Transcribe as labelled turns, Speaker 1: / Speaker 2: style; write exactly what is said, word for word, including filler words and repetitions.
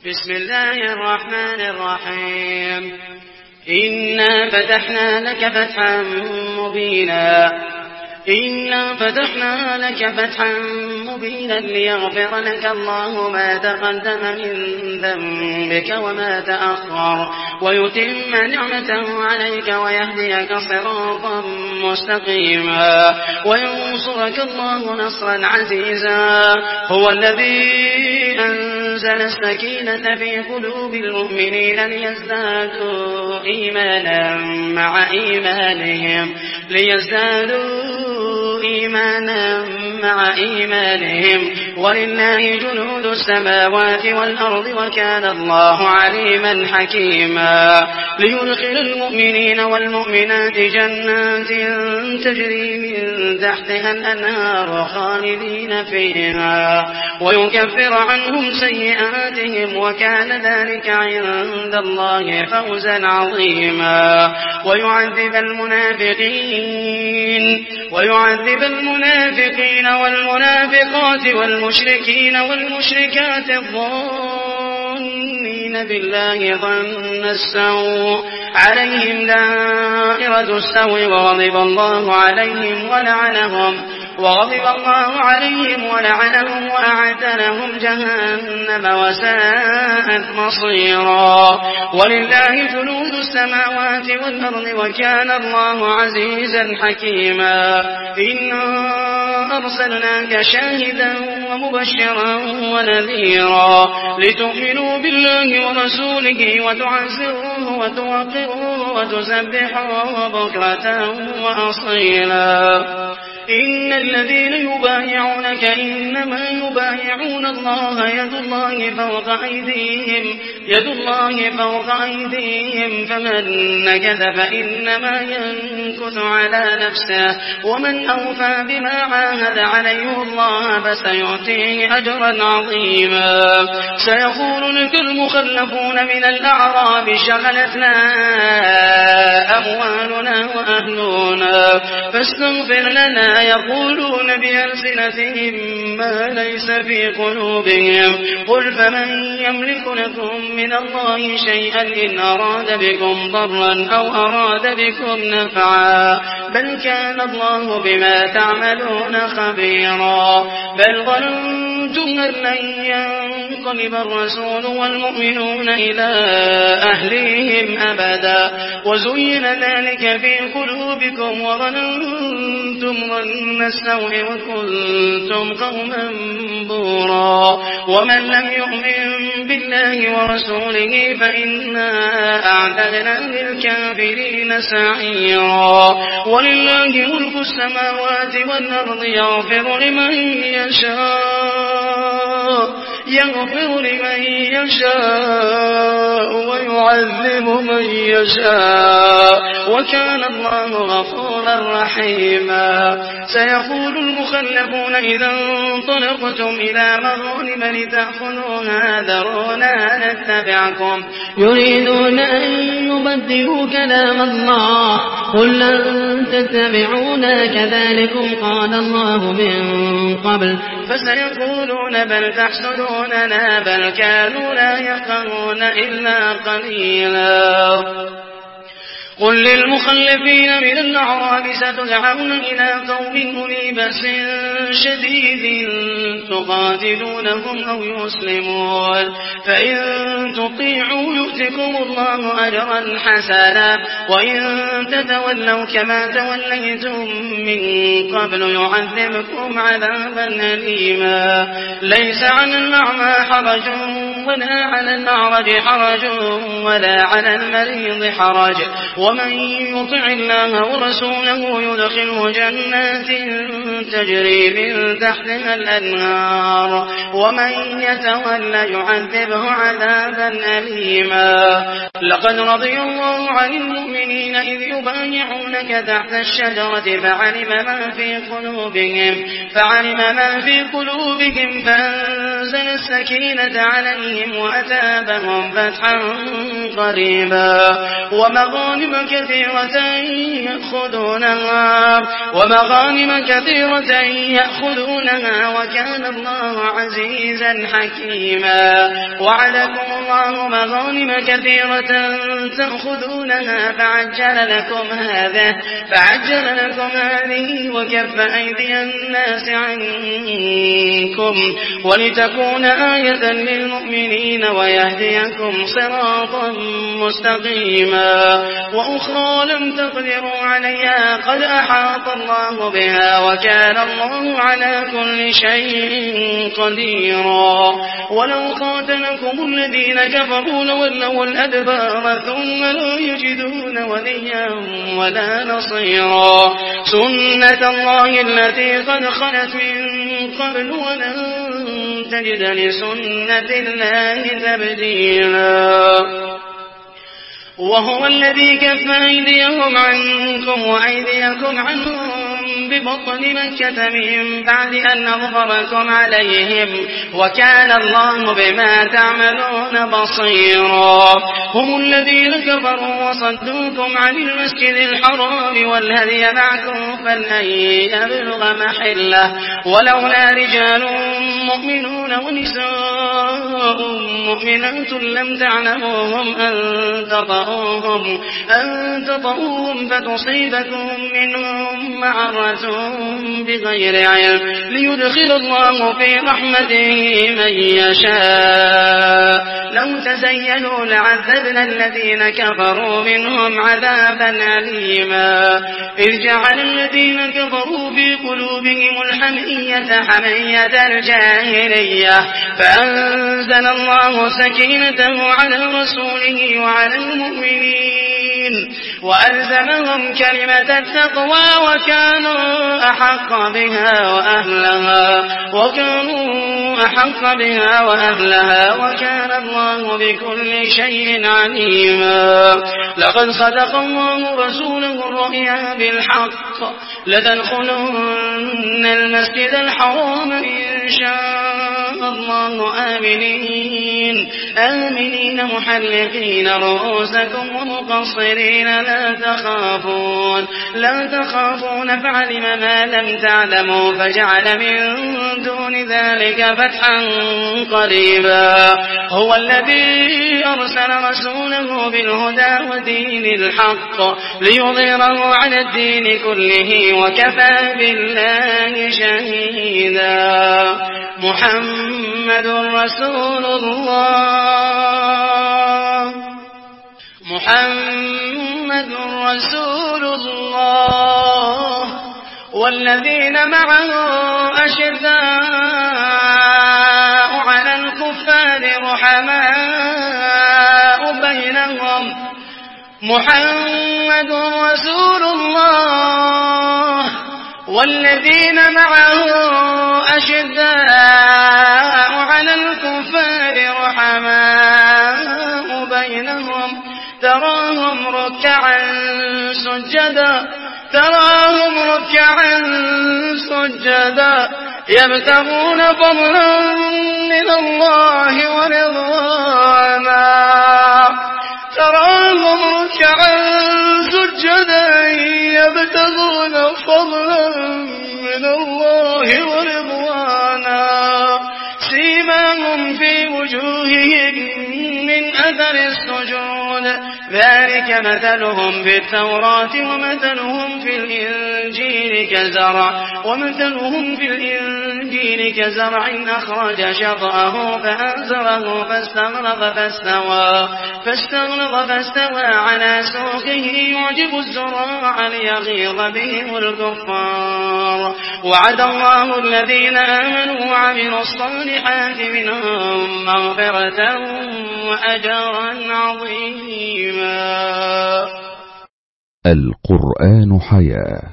Speaker 1: بسم الله الرحمن الرحيم إنا فتحنا لك فتحا مبينا إنا فتحنا لك فتحا مبينا ليغفر لك الله ما تقدم من ذنبك وما تأخر ويتم نعمته عليك ويهديك صراطا مستقيما وينصرك الله نصرا عزيزا هو الذي أنزل السكينة في قلوب المؤمنين ليزدادوا إيمانا مع إيمانهم ليزدادوا إيمانا مع إيمانهم ولله جنود السماوات والأرض وكان الله عليما حكيما ليدخل المؤمنين والمؤمنات جنات تجري من تحتها الأنهار خالدين فيها ويكفر عنهم سيئاتهم وكان ذلك عند الله فوزا عظيما ويعذب المنافقين ويعذب المنافقين والمنافقات والمشركين والمشركات الظانين بالله ظن السوء عليهم دائرة السوء وغضب الله عليهم ولعنهم وغضب الله عليهم ولعنهم وأعد لهم جهنم وساءت مصيرا ولله جنود السماوات والأرض وكان الله عزيزا حكيما إنا أرسلناك شاهدا ومبشرا ونذيرا لتؤمنوا بالله ورسوله وتعزروه وتوقروه وتسبحوه بكرة وأصيلا إن الذين يبايعونك إنما يبايعون الله يد الله فوق أيديهم يد الله فوق أيديهم فمن نكث فإنما ينكث على نفسه ومن أوفى بما عاهد عليه الله فسيؤتيه أجرا عظيما سيقول لك المخلفون من الأعراب شغلتنا أموالنا وأهلنا فاستغفر لنا يقولون بألسنتهم ما ليس في قلوبهم قل فمن يملك لكم من الله شيئا إن أراد بكم ضرا أو أراد بكم نفعا بل كان الله بما تعملون خبيرا بل ظننتم أن لن ينقلب الرسول والمؤمنون إلى أهليهم أبدا وزين ذلك في قلوبكم وظننتم ظن السوء وكنتم قوما بورا ومن لم يؤمن بالله ورسوله فإنا أعتدنا للكافرين سعيرا ولله ملك السماوات والأرض يغفر لمن يشاء يغفر لمن يشاء ويعذب من يشاء وكان الله غفورا رحيما سيقول المخلفون إذا انطلقتم إلى مغانم لتأخذوها ذرونا نتبعكم يريدون أن يبدلوا كلام الله قل لن تتبعونا كذلكم قال الله من قبل فسيقولون بل تحسدوننا بل كانوا لا يفقهون إلا قليلا قل للمخلفين من الأعراب ستدعون إلى قوم أولي بأس شديد تقاتلونهم أو يسلمون فإن تطيعوا يؤتكم الله أجرا حسنا وإن تتولوا كما توليتم من قبل يعذبكم عذابا أليما ليس على الأعمى حرج ولا على الأعرج حرج ولا على المريض حرج ومن يطع الله ورسوله يدخله جنات تجري من تحتها الأنهار ومن يتولى يعذبه عذابا أليما لقد رضي الله عن المؤمنين إذ يبايعونك تحت الشجرة فعلم ما في قلوبهم فعلم ما في قلوبهم فأنزل السكينة عليهم وأتابهم فتحا قريبا ومغانم كثيرة يأخذونها ومغانم كثيرة يأخذونها وكان الله عزيزا حكيما. وعدكم الله مغانم كثيرة تأخذونها فعجل لكم هذه فعجل لكم هذه وكف أيدي الناس عنكم ولتكون آية للمؤمنين ويهديكم صراطا مستقيما. وأخرى لم تقدروا عليها قد أحاط الله بها وكان الله على كل شيء قديرا. ولو قاتلكم الذين كفروا لولوا الأدبار ثم لا يجدون وليا ولا نصيرا. سنة الله التي قد خلت من قبل ولن تجد لسنة الله تبديلا. وهو الذي كف أيديهم عنكم وأيديكم عنهم ببطن مكة من بعد أن أظهركم عليهم وكان الله بما تعملون بصيرا. هم الذين كفروا وصدوكم عن المسجد الحرام والهدي معكوفا أن يبلغ محله ولولا رجال مؤمنون ونساء مؤمنات لم تعلموهم أن تطؤوهم أن تطؤوهم فتصيبكم منهم معرة بغير علم ليدخل الله في رحمته من يشاء. لو تزينوا لعذبنا الذين كفروا منهم عذابا أليما. إذ جعل الذين كفروا في قلوبهم الحمية حمية الجاهلية فأنزل الله سكينته على رسوله وعلى المؤمنين وألزمهم كلمة التقوى وكانوا أحق بها وأهلها وكانوا أحق بها وأهلها وكان الله بكل شيء عليما. لقد صدق الله رسوله الرؤيا بالحق لتدخلن المسجد الحرام إن شاء الله آمنين آمنين محلقين رؤوسكم ومقصرين لا تخافون لا تخافون فعلم ما لم تعلموا فجعل من دون ذلك فتحا قريبا. هو الذي أرسل رسوله بالهدى ودين الحق ليظهره على الدين كله وكفى بالله شهيدا. محمد رسول الله محمد رسول الله والذين معه أشداء على الكفار رحماء بينهم. محمد رسول الله والذين معه أشداء على الكفار رحماء بينهم تراهم ركعا سجدا تراهم ركعا سجدا يبتغون فضلا من الله ورضوانا تراهم ركعا سجدا يبتغون فضلا من الله ورضوانا سيماهم في وجوههم من أثر السجود ذلك مثلهم في التوراة ومثلهم في الإنجيل كزرع ومثلهم في الإنجيل كزرع أخرج شطأه فأنزره فاستغلظ فاستوى فاستغلظ فاستوى على سوقه يعجب الزراع ليغيظ بهم الكفار. وعد الله الذين آمنوا وعملوا الصالحات منهم مغفرة وأجرا عظيما.
Speaker 2: القرآن حياة.